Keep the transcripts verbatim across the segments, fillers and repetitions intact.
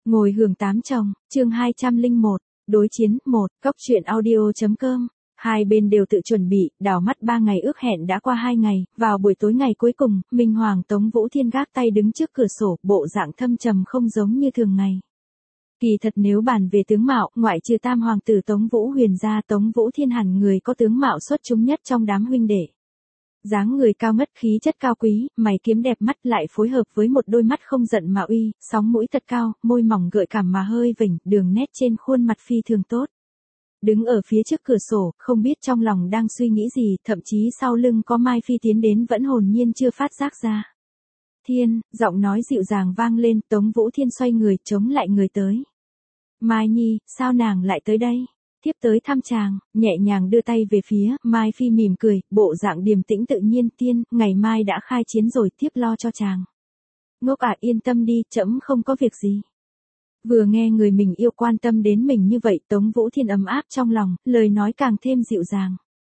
Ngồi hưởng tám chồng, chương hai trăm lẻ một, đối chiến, một, góc truyện audio.com. Hai bên đều tự chuẩn bị, đảo mắt ba ngày ước hẹn đã qua hai ngày, vào buổi tối ngày cuối cùng, Minh Hoàng Tống Vũ Thiên gác tay đứng trước cửa sổ, bộ dạng thâm trầm không giống như thường ngày. Kỳ thật nếu bàn về tướng mạo, ngoại trừ tam hoàng tử Tống Vũ Huyền ra, Tống Vũ Thiên hẳn người có tướng mạo xuất chúng nhất trong đám huynh đệ. Dáng người cao ngất, khí chất cao quý, mày kiếm đẹp mắt lại phối hợp với một đôi mắt không giận mà uy, sóng mũi thật cao, môi mỏng gợi cảm mà hơi vểnh, đường nét trên khuôn mặt phi thường tốt. Đứng ở phía trước cửa sổ, không biết trong lòng đang suy nghĩ gì, thậm chí sau lưng có Mai Phi tiến đến vẫn hồn nhiên chưa phát giác ra. Thiên, giọng nói dịu dàng vang lên, Tống Vũ Thiên xoay người, chống lại người tới. Mai Nhi, sao nàng lại tới đây? Tiếp tới thăm chàng, nhẹ nhàng đưa tay về phía, Mai Phi mỉm cười, bộ dạng điềm tĩnh tự nhiên. Tiên, ngày mai đã khai chiến rồi, tiếp lo cho chàng. Ngốc à, yên tâm đi, trẫm không có việc gì. Vừa nghe người mình yêu quan tâm đến mình như vậy, Tống Vũ Thiên ấm áp trong lòng, lời nói càng thêm dịu dàng.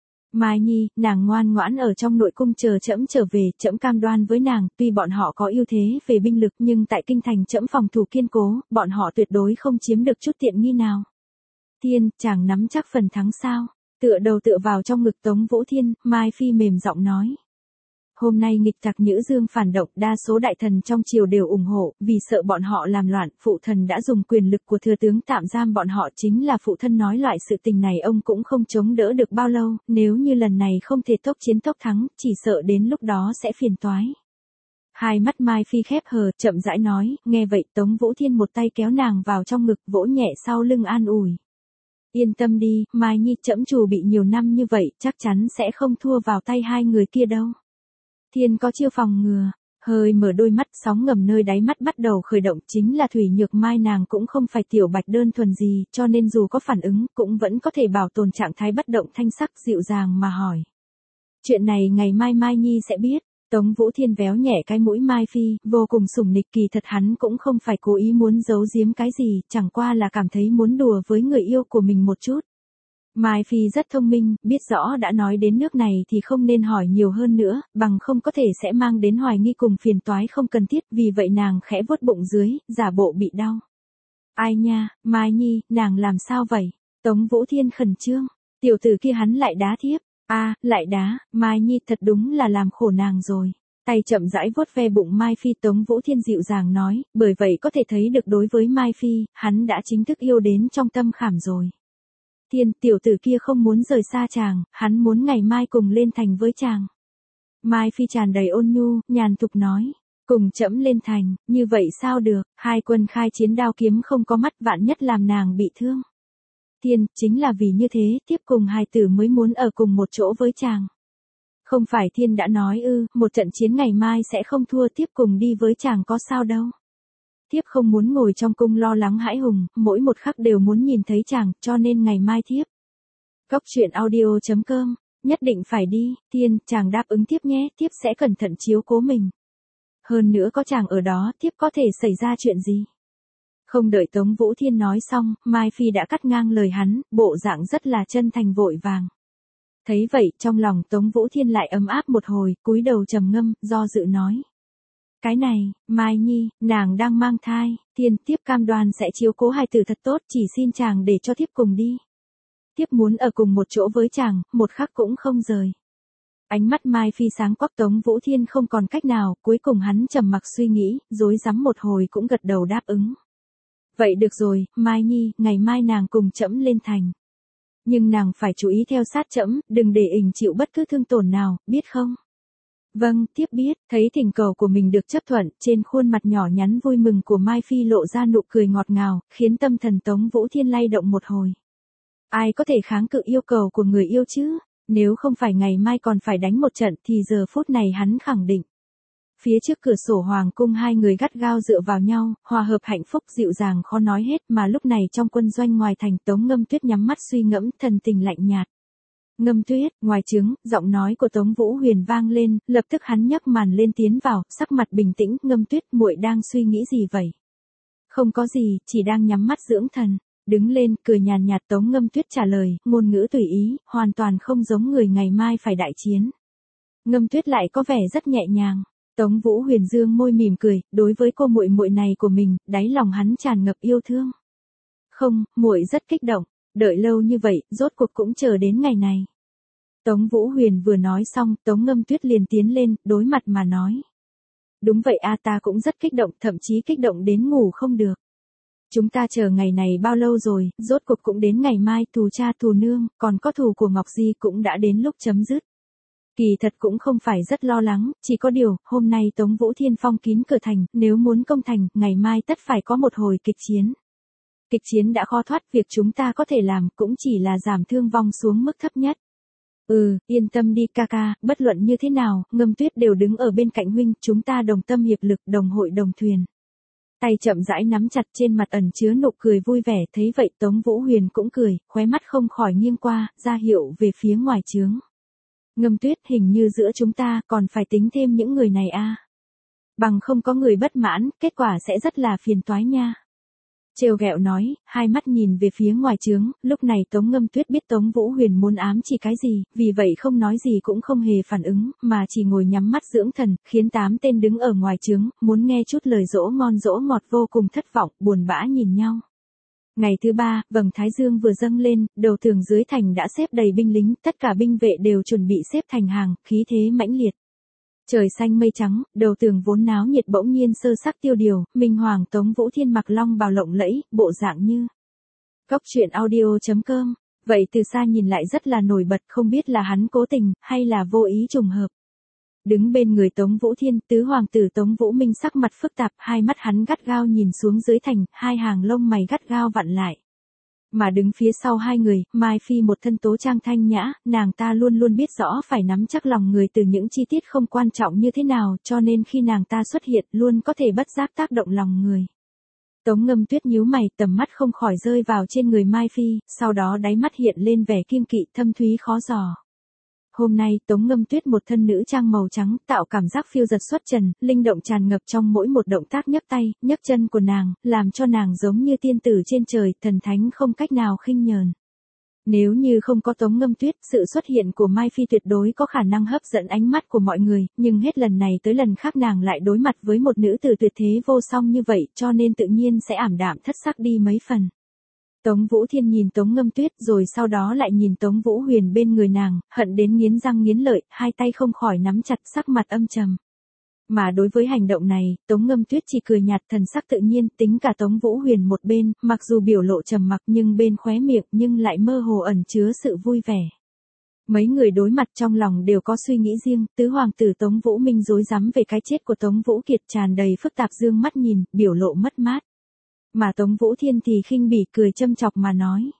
Mai Nhi, nàng ngoan ngoãn ở trong nội cung chờ trẫm trở về, trẫm cam đoan với nàng, tuy bọn họ có ưu thế về binh lực nhưng tại kinh thành trẫm phòng thủ kiên cố, bọn họ tuyệt đối không chiếm được chút tiện nghi nào. Thiên, chàng nắm chắc phần thắng sao? Tựa đầu tựa vào trong ngực Tống Vũ Thiên, Mai Phi mềm giọng nói. Hôm nay nghịch tặc Nhữ Dương phản động, đa số đại thần trong triều đều ủng hộ, vì sợ bọn họ làm loạn, phụ thần đã dùng quyền lực của thừa tướng tạm giam bọn họ. Chính là phụ thân nói loại sự tình này ông cũng không chống đỡ được bao lâu, nếu như lần này không thể tốc chiến tốc thắng, chỉ sợ đến lúc đó sẽ phiền toái. Hai mắt Mai Phi khép hờ, chậm rãi nói, nghe vậy Tống Vũ Thiên một tay kéo nàng vào trong ngực, vỗ nhẹ sau lưng an ủi. Yên tâm đi, Mai Nhi, trẫm chủ bị nhiều năm như vậy, chắc chắn sẽ không thua vào tay hai người kia đâu. Thiên có chiêu phòng ngừa, hơi mở đôi mắt, sóng ngầm nơi đáy mắt bắt đầu khởi động. Chính là Thủy Nhược Mai nàng cũng không phải tiểu bạch đơn thuần gì, cho nên dù có phản ứng, cũng vẫn có thể bảo tồn trạng thái bất động, thanh sắc dịu dàng mà hỏi. Chuyện này ngày mai Mai Nhi sẽ biết. Tống Vũ Thiên véo nhẹ cái mũi Mai Phi, vô cùng sủng nịch, kỳ thật hắn cũng không phải cố ý muốn giấu giếm cái gì, chẳng qua là cảm thấy muốn đùa với người yêu của mình một chút. Mai Phi rất thông minh, biết rõ đã nói đến nước này thì không nên hỏi nhiều hơn nữa, bằng không có thể sẽ mang đến hoài nghi cùng phiền toái không cần thiết, vì vậy nàng khẽ vuốt bụng dưới, giả bộ bị đau. Ai nha, Mai Nhi, nàng làm sao vậy? Tống Vũ Thiên khẩn trương, tiểu tử kia hắn lại đá thiếp. A, à, lại đá, Mai Nhi thật đúng là làm khổ nàng rồi. Tay chậm rãi vuốt ve bụng Mai Phi, Tống Vũ Thiên dịu dàng nói, bởi vậy có thể thấy được đối với Mai Phi, hắn đã chính thức yêu đến trong tâm khảm rồi. Thiên, tiểu tử kia không muốn rời xa chàng, hắn muốn ngày mai cùng lên thành với chàng. Mai Phi tràn đầy ôn nhu, nhàn tục nói, cùng trẫm lên thành, như vậy sao được, hai quân khai chiến đao kiếm không có mắt, vạn nhất làm nàng bị thương. Thiên, chính là vì như thế, tiếp cùng hai tử mới muốn ở cùng một chỗ với chàng. Không phải Thiên đã nói ư, một trận chiến ngày mai sẽ không thua, tiếp cùng đi với chàng có sao đâu. Thiếp không muốn ngồi trong cung lo lắng hãi hùng, mỗi một khắc đều muốn nhìn thấy chàng, cho nên ngày mai thiếp. Góc truyện audio.com, nhất định phải đi. Thiên, chàng đáp ứng thiếp nhé, thiếp sẽ cẩn thận chiếu cố mình. Hơn nữa có chàng ở đó, thiếp có thể xảy ra chuyện gì. Không đợi Tống Vũ Thiên nói xong, Mai Phi đã cắt ngang lời hắn, bộ dạng rất là chân thành vội vàng. Thấy vậy, trong lòng Tống Vũ Thiên lại ấm áp một hồi, cúi đầu trầm ngâm, do dự nói. Cái này, Mai Nhi, nàng đang mang thai, Thiên, tiếp cam đoan sẽ chiếu cố hài tử thật tốt, chỉ xin chàng để cho tiếp cùng đi. Tiếp muốn ở cùng một chỗ với chàng, một khắc cũng không rời. Ánh mắt Mai Phi sáng quắc, Tống Vũ Thiên không còn cách nào, cuối cùng hắn trầm mặc suy nghĩ, rối rắm một hồi cũng gật đầu đáp ứng. Vậy được rồi, Mai Nhi, ngày mai nàng cùng trẫm lên thành. Nhưng nàng phải chú ý theo sát trẫm, đừng để ình chịu bất cứ thương tổn nào, biết không? Vâng, tiếp biết. Thấy thỉnh cầu của mình được chấp thuận, trên khuôn mặt nhỏ nhắn vui mừng của Mai Phi lộ ra nụ cười ngọt ngào, khiến tâm thần Tống Vũ Thiên lay động một hồi. Ai có thể kháng cự yêu cầu của người yêu chứ? Nếu không phải ngày mai còn phải đánh một trận thì giờ phút này hắn khẳng định. Phía trước cửa sổ hoàng cung hai người gắt gao dựa vào nhau, hòa hợp hạnh phúc dịu dàng khó nói hết, mà lúc này trong quân doanh ngoài thành Tống Ngâm Tuyết nhắm mắt suy ngẫm, thần tình lạnh nhạt. Ngâm Tuyết, ngoài trướng, giọng nói của Tống Vũ Huyền vang lên, lập tức hắn nhấc màn lên tiến vào, sắc mặt bình tĩnh, Ngâm Tuyết, muội đang suy nghĩ gì vậy? Không có gì, chỉ đang nhắm mắt dưỡng thần. Đứng lên, cười nhàn nhạt, Tống Ngâm Tuyết trả lời, ngôn ngữ tùy ý, hoàn toàn không giống người ngày mai phải đại chiến. Ngâm Tuyết lại có vẻ rất nhẹ nhàng. Tống Vũ Huyền dương môi mỉm cười, đối với cô muội muội này của mình, đáy lòng hắn tràn ngập yêu thương. Không, muội rất kích động, đợi lâu như vậy, rốt cuộc cũng chờ đến ngày này. Tống Vũ Huyền vừa nói xong, Tống Ngâm Tuyết liền tiến lên, đối mặt mà nói. Đúng vậy a, ta cũng rất kích động, thậm chí kích động đến ngủ không được. Chúng ta chờ ngày này bao lâu rồi, rốt cuộc cũng đến ngày mai, thù cha thù nương, còn có thù của Ngọc Di cũng đã đến lúc chấm dứt. Kỳ thật cũng không phải rất lo lắng, chỉ có điều, hôm nay Tống Vũ Thiên phong kín cửa thành, nếu muốn công thành, ngày mai tất phải có một hồi kịch chiến. Kịch chiến đã khó thoát, việc chúng ta có thể làm cũng chỉ là giảm thương vong xuống mức thấp nhất. Ừ, yên tâm đi ca ca, bất luận như thế nào, Ngâm Tuyết đều đứng ở bên cạnh huynh, chúng ta đồng tâm hiệp lực, đồng hội đồng thuyền. Tay chậm rãi nắm chặt, trên mặt ẩn chứa nụ cười vui vẻ, thấy vậy Tống Vũ Huyền cũng cười, khóe mắt không khỏi nghiêng qua, ra hiệu về phía ngoài trướng. Ngâm Tuyết, hình như giữa chúng ta còn phải tính thêm những người này a. Bằng không có người bất mãn, kết quả sẽ rất là phiền toái nha. Trêu ghẹo nói, hai mắt nhìn về phía ngoài trướng, lúc này Tống Ngâm Tuyết biết Tống Vũ Huyền muốn ám chỉ cái gì, vì vậy không nói gì cũng không hề phản ứng, mà chỉ ngồi nhắm mắt dưỡng thần, khiến tám tên đứng ở ngoài trướng, muốn nghe chút lời dỗ ngon dỗ ngọt vô cùng thất vọng, buồn bã nhìn nhau. Ngày thứ ba, vầng thái dương vừa dâng lên, đầu tường dưới thành đã xếp đầy binh lính, tất cả binh vệ đều chuẩn bị xếp thành hàng, khí thế mãnh liệt. Trời xanh mây trắng, đầu tường vốn náo nhiệt bỗng nhiên sơ sắc tiêu điều, Minh Hoàng Tống Vũ Thiên mặc long bào lộng lẫy, bộ dạng như Cóc truyện audio chấm com. Vậy từ xa nhìn lại rất là nổi bật, không biết là hắn cố tình, hay là vô ý trùng hợp. Đứng bên người Tống Vũ Thiên, tứ hoàng tử Tống Vũ Minh sắc mặt phức tạp, hai mắt hắn gắt gao nhìn xuống dưới thành, hai hàng lông mày gắt gao vặn lại. Mà đứng phía sau hai người, Mai Phi một thân tố trang thanh nhã, nàng ta luôn luôn biết rõ phải nắm chắc lòng người từ những chi tiết không quan trọng như thế nào, cho nên khi nàng ta xuất hiện luôn có thể bất giác tác động lòng người. Tống Ngâm Tuyết nhíu mày, tầm mắt không khỏi rơi vào trên người Mai Phi, sau đó đáy mắt hiện lên vẻ kiêng kỵ thâm thúy khó dò. Hôm nay Tống Ngâm Tuyết một thân nữ trang màu trắng, tạo cảm giác phiêu giật xuất trần, linh động tràn ngập trong mỗi một động tác nhấc tay, nhấc chân của nàng, làm cho nàng giống như tiên tử trên trời, thần thánh không cách nào khinh nhờn. Nếu như không có Tống Ngâm Tuyết, sự xuất hiện của Mai Phi tuyệt đối có khả năng hấp dẫn ánh mắt của mọi người, nhưng hết lần này tới lần khác nàng lại đối mặt với một nữ tử tuyệt thế vô song như vậy, cho nên tự nhiên sẽ ảm đạm thất sắc đi mấy phần. Tống Vũ Thiên nhìn Tống Ngâm Tuyết rồi sau đó lại nhìn Tống Vũ Huyền bên người nàng, hận đến nghiến răng nghiến lợi, hai tay không khỏi nắm chặt, sắc mặt âm trầm. Mà đối với hành động này, Tống Ngâm Tuyết chỉ cười nhạt, thần sắc tự nhiên, tính cả Tống Vũ Huyền một bên, mặc dù biểu lộ trầm mặc nhưng bên khóe miệng nhưng lại mơ hồ ẩn chứa sự vui vẻ. Mấy người đối mặt trong lòng đều có suy nghĩ riêng, tứ hoàng tử Tống Vũ Minh rối rắm về cái chết của Tống Vũ Kiệt tràn đầy phức tạp dương mắt nhìn, biểu lộ mất mát. Mà Tống Vũ Thiên thì khinh bỉ cười châm chọc mà nói.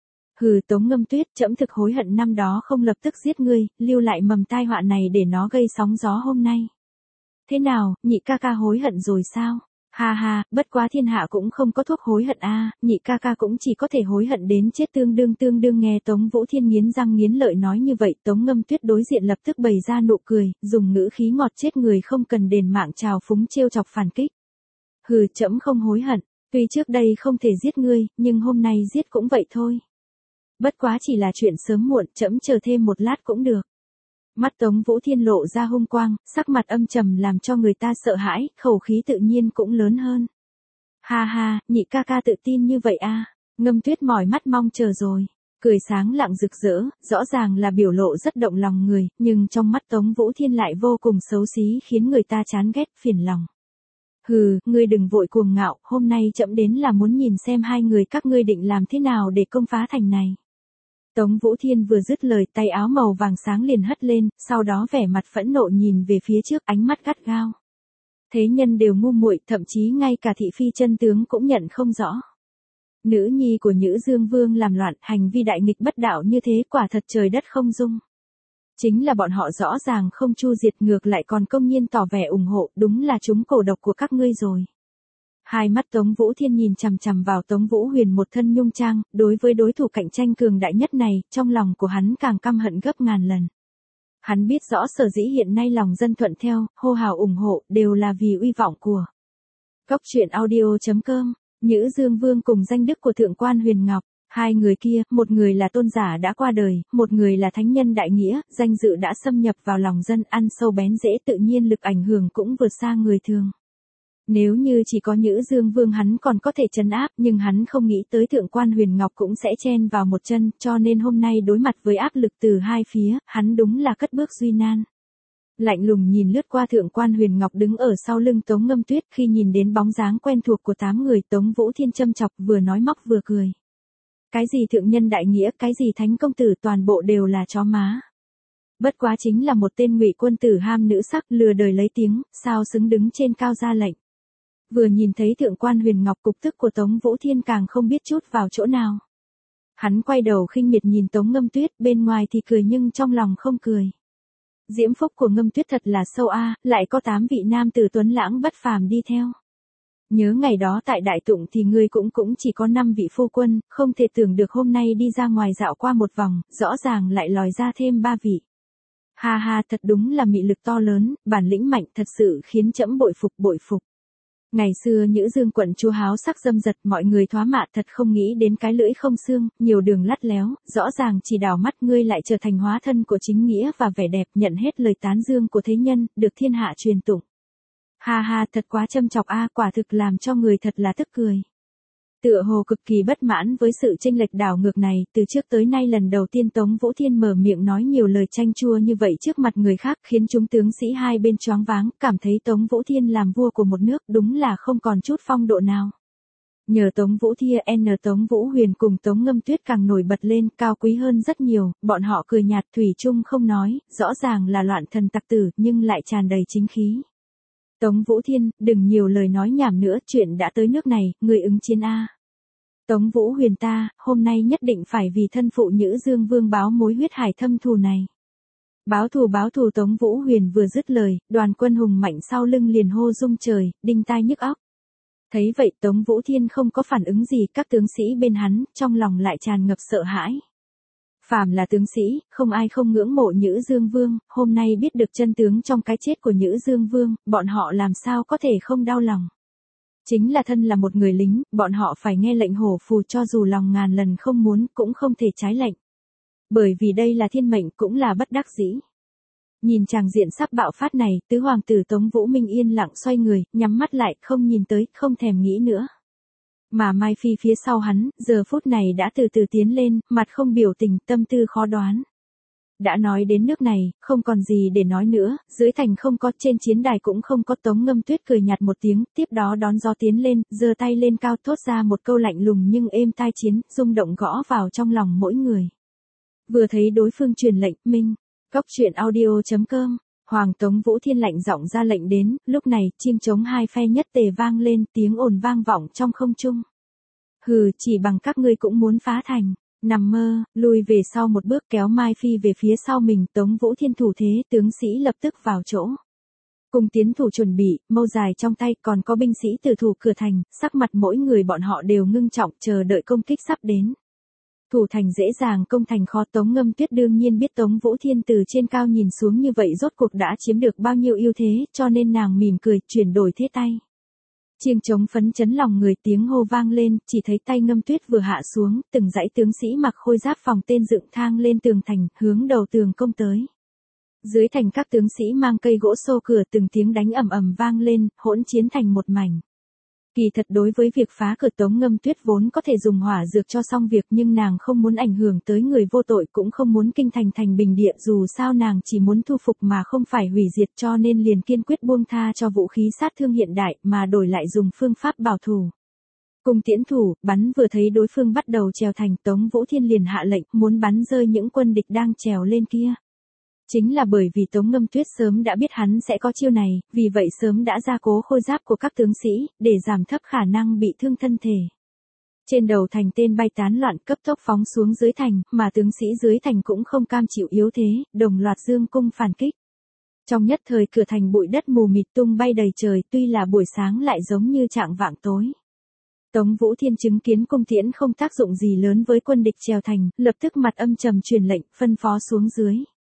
Hừ Tống Ngâm Tuyết, trẫm thực hối hận năm đó không lập tức giết ngươi, lưu lại mầm tai họa này để nó gây sóng gió hôm nay. Thế nào, nhị ca ca hối hận rồi sao? Ha ha, bất quá thiên hạ cũng không có thuốc hối hận a, nhị ca ca cũng chỉ có thể hối hận đến chết tương đương tương đương. Nghe Tống Vũ Thiên nghiến răng nghiến lợi nói như vậy, Tống Ngâm Tuyết đối diện lập tức bày ra nụ cười, dùng ngữ khí ngọt chết người không cần đền mạng trào phúng trêu chọc phản kích. Hừ, trẫm không hối hận, tuy trước đây không thể giết ngươi, nhưng hôm nay giết cũng vậy thôi. Bất quá chỉ là chuyện sớm muộn, trẫm chờ thêm một lát cũng được. Mắt Tống Vũ Thiên lộ ra hung quang, sắc mặt âm trầm làm cho người ta sợ hãi, khẩu khí tự nhiên cũng lớn hơn. Ha ha, nhị ca ca tự tin như vậy a. Ngâm Tuyết mỏi mắt mong chờ rồi. Cười sáng lạng rực rỡ, rõ ràng là biểu lộ rất động lòng người, nhưng trong mắt Tống Vũ Thiên lại vô cùng xấu xí khiến người ta chán ghét, phiền lòng. Hừ, ngươi đừng vội cuồng ngạo, hôm nay trẫm đến là muốn nhìn xem hai người các ngươi định làm thế nào để công phá thành này. Tống Vũ Thiên vừa dứt lời, tay áo màu vàng sáng liền hất lên, sau đó vẻ mặt phẫn nộ nhìn về phía trước, ánh mắt gắt gao. Thế nhân đều ngu muội, thậm chí ngay cả thị phi chân tướng cũng nhận không rõ. Nữ nhi của Nhữ Dương Vương làm loạn, hành vi đại nghịch bất đạo như thế quả thật trời đất không dung. Chính là bọn họ rõ ràng không chu diệt, ngược lại còn công nhiên tỏ vẻ ủng hộ, đúng là chúng cổ độc của các ngươi rồi. Hai mắt Tống Vũ Thiên nhìn chằm chằm vào Tống Vũ Huyền một thân nhung trang, đối với đối thủ cạnh tranh cường đại nhất này, trong lòng của hắn càng căm hận gấp ngàn lần. Hắn biết rõ sở dĩ hiện nay lòng dân thuận theo, hô hào ủng hộ, đều là vì uy vọng của Cóc truyện audio chấm com. Nhữ Dương Vương cùng danh đức của Thượng quan Huyền Ngọc. Hai người kia, một người là tôn giả đã qua đời, một người là thánh nhân đại nghĩa, danh dự đã xâm nhập vào lòng dân, ăn sâu bén rễ, tự nhiên lực ảnh hưởng cũng vượt xa người thường. Nếu như chỉ có Nhữ Dương Vương hắn còn có thể trấn áp, nhưng hắn không nghĩ tới Thượng quan Huyền Ngọc cũng sẽ chen vào một chân, cho nên hôm nay đối mặt với áp lực từ hai phía, hắn đúng là cất bước duy nan. Lạnh lùng nhìn lướt qua Thượng quan Huyền Ngọc đứng ở sau lưng Tống Ngâm Tuyết, khi nhìn đến bóng dáng quen thuộc của tám người, Tống Vũ Thiên châm chọc, vừa nói móc vừa cười. Cái gì thượng nhân đại nghĩa, cái gì thánh công tử, toàn bộ đều là chó má. Bất quá chính là một tên ngụy quân tử ham nữ sắc, lừa đời lấy tiếng, sao xứng đứng trên cao ra lệnh. Vừa nhìn thấy Thượng quan Huyền Ngọc, cục tức của Tống Vũ Thiên càng không biết chút vào chỗ nào. Hắn quay đầu khinh miệt nhìn Tống Ngâm Tuyết, bên ngoài thì cười nhưng trong lòng không cười. Diễm phúc của Ngâm Tuyết thật là sâu a, lại có tám vị nam tử tuấn lãng bất phàm đi theo. Nhớ ngày đó tại Đại Tụng thì ngươi cũng cũng chỉ có năm vị phu quân, không thể tưởng được hôm nay đi ra ngoài dạo qua một vòng, rõ ràng lại lòi ra thêm ba vị. Ha ha, thật đúng là mị lực to lớn, bản lĩnh mạnh, thật sự khiến trẫm bội phục bội phục. Ngày xưa Nhữ Dương quận chúa háo sắc dâm dật, mọi người thoá mạ, thật không nghĩ đến cái lưỡi không xương, nhiều đường lắt léo, rõ ràng chỉ đảo mắt ngươi lại trở thành hóa thân của chính nghĩa và vẻ đẹp, nhận hết lời tán dương của thế nhân, được thiên hạ truyền tụng. Ha ha, thật quá châm chọc a, quả thực làm cho người thật là tức cười. Tựa hồ cực kỳ bất mãn với sự chênh lệch đảo ngược này, từ trước tới nay lần đầu tiên Tống Vũ Thiên mở miệng nói nhiều lời chanh chua như vậy trước mặt người khác, khiến chúng tướng sĩ hai bên choáng váng, cảm thấy Tống Vũ Thiên làm vua của một nước đúng là không còn chút phong độ nào. Nhờ Tống Vũ Thiên, Tống Vũ Huyền cùng Tống Ngâm Tuyết càng nổi bật lên, cao quý hơn rất nhiều, bọn họ cười nhạt thủy chung không nói, rõ ràng là loạn thần tặc tử, nhưng lại tràn đầy chính khí. Tống Vũ Thiên, đừng nhiều lời nói nhảm nữa, chuyện đã tới nước này, người ứng chiến a. Tống Vũ Huyền ta, hôm nay nhất định phải vì thân phụ Nhữ Dương Vương báo mối huyết hải thâm thù này. Báo thù báo thù. Tống Vũ Huyền vừa dứt lời, đoàn quân hùng mạnh sau lưng liền hô rung trời, đinh tai nhức óc. Thấy vậy Tống Vũ Thiên không có phản ứng gì, các tướng sĩ bên hắn, trong lòng lại tràn ngập sợ hãi. Phàm là tướng sĩ, không ai không ngưỡng mộ Nhữ Dương Vương, hôm nay biết được chân tướng trong cái chết của Nhữ Dương Vương, bọn họ làm sao có thể không đau lòng. Chính là thân là một người lính, bọn họ phải nghe lệnh hổ phù cho dù lòng ngàn lần không muốn, cũng không thể trái lệnh. Bởi vì đây là thiên mệnh, cũng là bất đắc dĩ. Nhìn tràng diện sắp bạo phát này, tứ hoàng tử Tống Vũ Minh yên lặng xoay người, nhắm mắt lại, không nhìn tới, không thèm nghĩ nữa. Mà Mai Phi phía sau hắn, giờ phút này đã từ từ tiến lên, mặt không biểu tình, tâm tư khó đoán. Đã nói đến nước này, không còn gì để nói nữa, dưới thành không có, trên chiến đài cũng không có. Tống Ngâm Tuyết cười nhạt một tiếng, tiếp đó đón gió tiến lên, giơ tay lên cao thốt ra một câu lạnh lùng nhưng êm tai chiến, rung động gõ vào trong lòng mỗi người. Vừa thấy đối phương truyền lệnh, minh, góc truyện audio chấm com, Hoàng Tống Vũ Thiên lạnh giọng ra lệnh đến, lúc này, chiêng trống hai phe nhất tề vang lên, tiếng ồn vang vọng trong không trung. Hừ, chỉ bằng các ngươi cũng muốn phá thành. Nằm mơ, lùi về sau một bước, kéo Mai Phi về phía sau mình. Tống Vũ Thiên thủ thế, tướng sĩ lập tức vào chỗ. Cùng tiến thủ chuẩn bị, mâu dài trong tay, còn có binh sĩ từ thủ cửa thành, sắc mặt mỗi người bọn họ đều ngưng trọng, chờ đợi công kích sắp đến. Thủ thành dễ dàng, công thành khó. Tống Ngâm Tuyết đương nhiên biết Tống Vũ Thiên từ trên cao nhìn xuống như vậy rốt cuộc đã chiếm được bao nhiêu ưu thế, cho nên nàng mỉm cười, chuyển đổi thế tay. Chiêng trống phấn chấn lòng người, tiếng hô vang lên, chỉ thấy tay Ngâm Tuyết vừa hạ xuống, từng dãy tướng sĩ mặc khôi giáp phòng tên dựng thang lên tường thành, hướng đầu tường công tới. Dưới thành các tướng sĩ mang cây gỗ xô cửa, từng tiếng đánh ầm ầm vang lên, hỗn chiến thành một mảnh. Kỳ thật đối với việc phá cửa, Tống Ngâm Tuyết vốn có thể dùng hỏa dược cho xong việc, nhưng nàng không muốn ảnh hưởng tới người vô tội, cũng không muốn kinh thành thành bình địa, dù sao nàng chỉ muốn thu phục mà không phải hủy diệt, cho nên liền kiên quyết buông tha cho vũ khí sát thương hiện đại, mà đổi lại dùng phương pháp bảo thủ. Cùng tiễn thủ, bắn. Vừa thấy đối phương bắt đầu trèo thành, Tống Vũ Thiên liền hạ lệnh, muốn bắn rơi những quân địch đang trèo lên kia. Chính là bởi vì Tống Ngâm Tuyết sớm đã biết hắn sẽ có chiêu này, vì vậy sớm đã gia cố khôi giáp của các tướng sĩ, để giảm thấp khả năng bị thương thân thể. Trên đầu thành tên bay tán loạn, cấp tốc phóng xuống dưới thành, mà tướng sĩ dưới thành cũng không cam chịu yếu thế, đồng loạt dương cung phản kích. Trong nhất thời cửa thành bụi đất mù mịt tung bay đầy trời, tuy là buổi sáng lại giống như trạng vạng tối. Tống Vũ Thiên chứng kiến cung tiễn không tác dụng gì lớn với quân địch trèo thành, lập tức mặt âm trầm truyền lệnh, phân phó xuống dưới.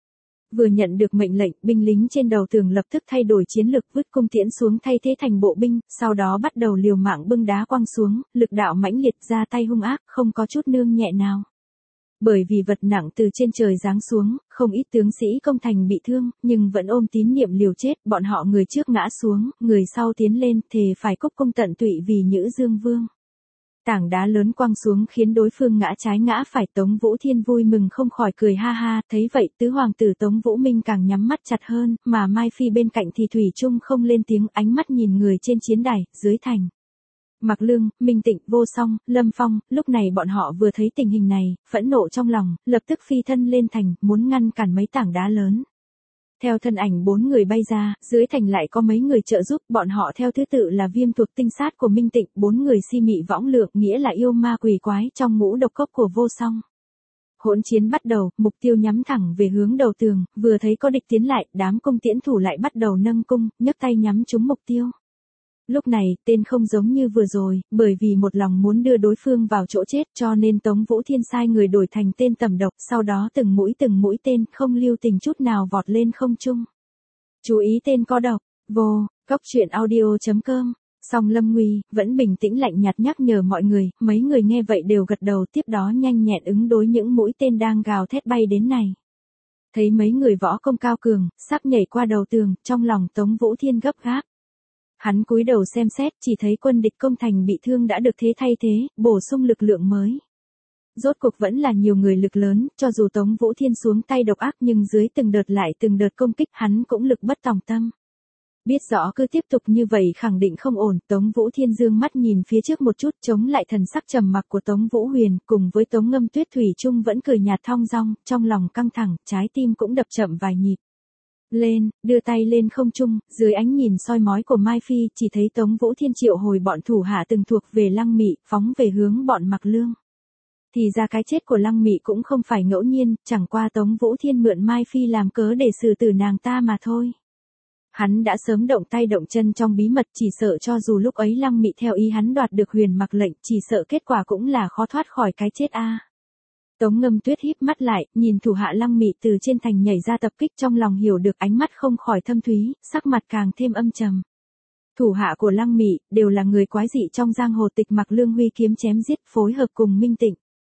Vừa nhận được mệnh lệnh, binh lính trên đầu tường lập tức thay đổi chiến lược, vứt cung tiễn xuống thay thế thành bộ binh, sau đó bắt đầu liều mạng bưng đá quăng xuống, lực đạo mãnh liệt, ra tay hung ác, không có chút nương nhẹ nào. Bởi vì vật nặng từ trên trời giáng xuống, không ít tướng sĩ công thành bị thương, nhưng vẫn ôm tín niệm liều chết, bọn họ người trước ngã xuống, người sau tiến lên, thề phải cúc cung tận tụy vì Nhữ Dương Vương. Tảng đá lớn quăng xuống khiến đối phương ngã trái ngã phải, Tống Vũ Thiên vui mừng không khỏi cười ha ha, thấy vậy tứ hoàng tử Tống Vũ Minh càng nhắm mắt chặt hơn, mà Mai Phi bên cạnh thì thủy chung không lên tiếng, ánh mắt nhìn người trên chiến đài, dưới thành. Mạc Lương, Minh Tịnh, Vô Song, Lâm Phong, lúc này bọn họ vừa thấy tình hình này, phẫn nộ trong lòng, lập tức phi thân lên thành, muốn ngăn cản mấy tảng đá lớn. Theo thân ảnh bốn người bay ra, dưới thành lại có mấy người trợ giúp, bọn họ theo thứ tự là Viêm thuộc tinh sát của Minh Tịnh, bốn người si mị võng lượng, nghĩa là yêu ma quỷ quái, trong ngũ độc cốc của Vô Song. Hỗn chiến bắt đầu, mục tiêu nhắm thẳng về hướng đầu tường, vừa thấy có địch tiến lại, đám cung tiễn thủ lại bắt đầu nâng cung, nhấc tay nhắm trúng mục tiêu. Lúc này, tên không giống như vừa rồi, bởi vì một lòng muốn đưa đối phương vào chỗ chết cho nên Tống Vũ Thiên sai người đổi thành tên tầm độc, sau đó từng mũi từng mũi tên không lưu tình chút nào vọt lên không trung. Chú ý tên có độc, vô, cốc truyện audio chấm com. Song Lâm Nguy, vẫn bình tĩnh lạnh nhạt nhắc nhở mọi người, mấy người nghe vậy đều gật đầu, tiếp đó nhanh nhẹn ứng đối những mũi tên đang gào thét bay đến này. Thấy mấy người võ công cao cường, sắp nhảy qua đầu tường, trong lòng Tống Vũ Thiên gấp gáp. Hắn cúi đầu xem xét, chỉ thấy quân địch công thành bị thương đã được thế thay thế, bổ sung lực lượng mới. Rốt cuộc vẫn là nhiều người lực lớn, cho dù Tống Vũ Thiên xuống tay độc ác nhưng dưới từng đợt lại từng đợt công kích hắn cũng lực bất tòng tâm. Biết rõ cứ tiếp tục như vậy khẳng định không ổn, Tống Vũ Thiên dương mắt nhìn phía trước một chút chống lại thần sắc trầm mặc của Tống Vũ Huyền, cùng với Tống Ngâm Tuyết thủy chung vẫn cười nhạt thong dong, trong lòng căng thẳng, trái tim cũng đập chậm vài nhịp. Lên, đưa tay lên không trung, dưới ánh nhìn soi mói của Mai Phi, chỉ thấy Tống Vũ Thiên triệu hồi bọn thủ hạ từng thuộc về Lăng Mị, phóng về hướng bọn Mạc Lương. Thì ra cái chết của Lăng Mị cũng không phải ngẫu nhiên, chẳng qua Tống Vũ Thiên mượn Mai Phi làm cớ để xử tử nàng ta mà thôi. Hắn đã sớm động tay động chân trong bí mật, chỉ sợ cho dù lúc ấy Lăng Mị theo ý hắn đoạt được Huyền Mặc lệnh, chỉ sợ kết quả cũng là khó thoát khỏi cái chết a. À. Tống Ngâm Tuyết híp mắt lại, nhìn thủ hạ Lăng Mị từ trên thành nhảy ra tập kích, trong lòng hiểu được, ánh mắt không khỏi thâm thúy, sắc mặt càng thêm âm trầm. Thủ hạ của Lăng Mị đều là người quái dị trong giang hồ, tịch Mạc Lương huy kiếm chém giết, phối hợp cùng Minh Tịnh.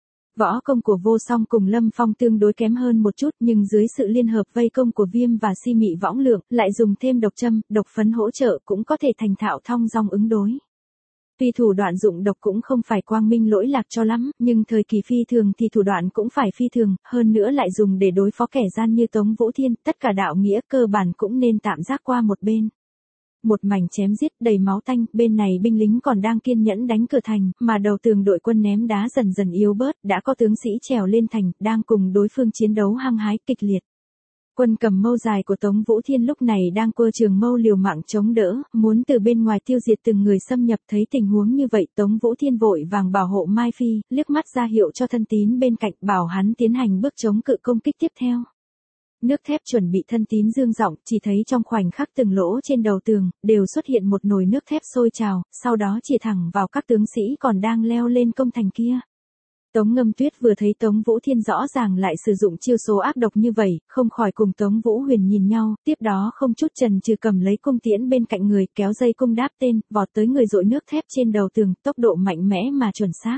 Võ công của Vô Song cùng Lâm Phong tương đối kém hơn một chút, nhưng dưới sự liên hợp vây công của Viêm và si mị võng lượng, lại dùng thêm độc châm, độc phấn hỗ trợ cũng có thể thành thạo thong dong ứng đối. Tuy thủ đoạn dụng độc cũng không phải quang minh lỗi lạc cho lắm, nhưng thời kỳ phi thường thì thủ đoạn cũng phải phi thường, hơn nữa lại dùng để đối phó kẻ gian như Tống Vũ Thiên, tất cả đạo nghĩa cơ bản cũng nên tạm gác qua một bên. Một mảnh chém giết đầy máu tanh, bên này binh lính còn đang kiên nhẫn đánh cửa thành, mà đầu tường đội quân ném đá dần dần yếu bớt, đã có tướng sĩ trèo lên thành, đang cùng đối phương chiến đấu hăng hái kịch liệt. Quân cầm mâu dài của Tống Vũ Thiên lúc này đang quơ trường mâu liều mạng chống đỡ, muốn từ bên ngoài tiêu diệt từng người xâm nhập, thấy tình huống như vậy, Tống Vũ Thiên vội vàng bảo hộ Mai Phi, liếc mắt ra hiệu cho thân tín bên cạnh, bảo hắn tiến hành bước chống cự công kích tiếp theo. Nước thép chuẩn bị, thân tín dương giọng, chỉ thấy trong khoảnh khắc từng lỗ trên đầu tường, đều xuất hiện một nồi nước thép sôi trào, sau đó chĩa thẳng vào các tướng sĩ còn đang leo lên công thành kia. Tống Ngâm Tuyết vừa thấy Tống Vũ Thiên rõ ràng lại sử dụng chiêu số ác độc như vậy, không khỏi cùng Tống Vũ Huyền nhìn nhau, tiếp đó không chút chần chừ cầm lấy cung tiễn bên cạnh người, kéo dây cung đáp tên, vọt tới người dội nước thép trên đầu tường, tốc độ mạnh mẽ mà chuẩn xác.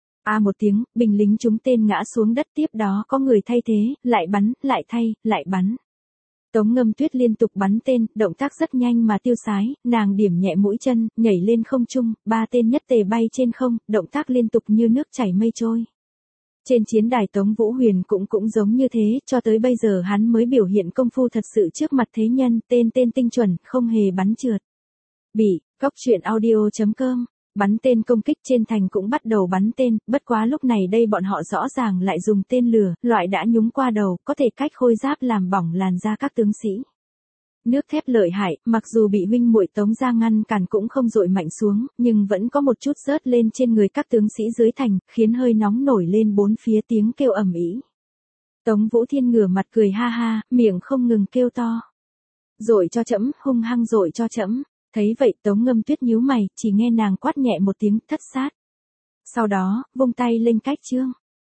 A một tiếng, binh lính trúng tên ngã xuống đất, tiếp đó có người thay thế, lại bắn, lại thay, lại bắn. Tống Ngâm Tuyết liên tục bắn tên, động tác rất nhanh mà tiêu sái, nàng điểm nhẹ mũi chân, nhảy lên không trung, ba tên nhất tề bay trên không, động tác liên tục như nước chảy mây trôi. Trên chiến đài Tống Vũ Huyền cũng cũng giống như thế, cho tới bây giờ hắn mới biểu hiện công phu thật sự trước mặt thế nhân, tên tên tinh chuẩn, không hề bắn trượt. Bị, cốc truyện audio chấm com. Bắn tên công kích trên thành cũng bắt đầu bắn tên, bất quá lúc này đây bọn họ rõ ràng lại dùng tên lửa, loại đã nhúng qua đầu, có thể cách khôi giáp làm bỏng làn da các tướng sĩ. Nước thép lợi hại, mặc dù bị huynh muội Tống ra ngăn cản cũng không dội mạnh xuống, nhưng vẫn có một chút rớt lên trên người các tướng sĩ dưới thành, khiến hơi nóng nổi lên bốn phía, tiếng kêu ầm ĩ. Tống Vũ Thiên ngửa mặt cười ha ha, miệng không ngừng kêu to. Dội cho trẫm, hung hăng dội cho trẫm. Thấy vậy Tống Ngâm Tuyết nhíu mày, chỉ nghe nàng quát nhẹ một tiếng, thất sát. Sau đó, vung tay lên cách chương.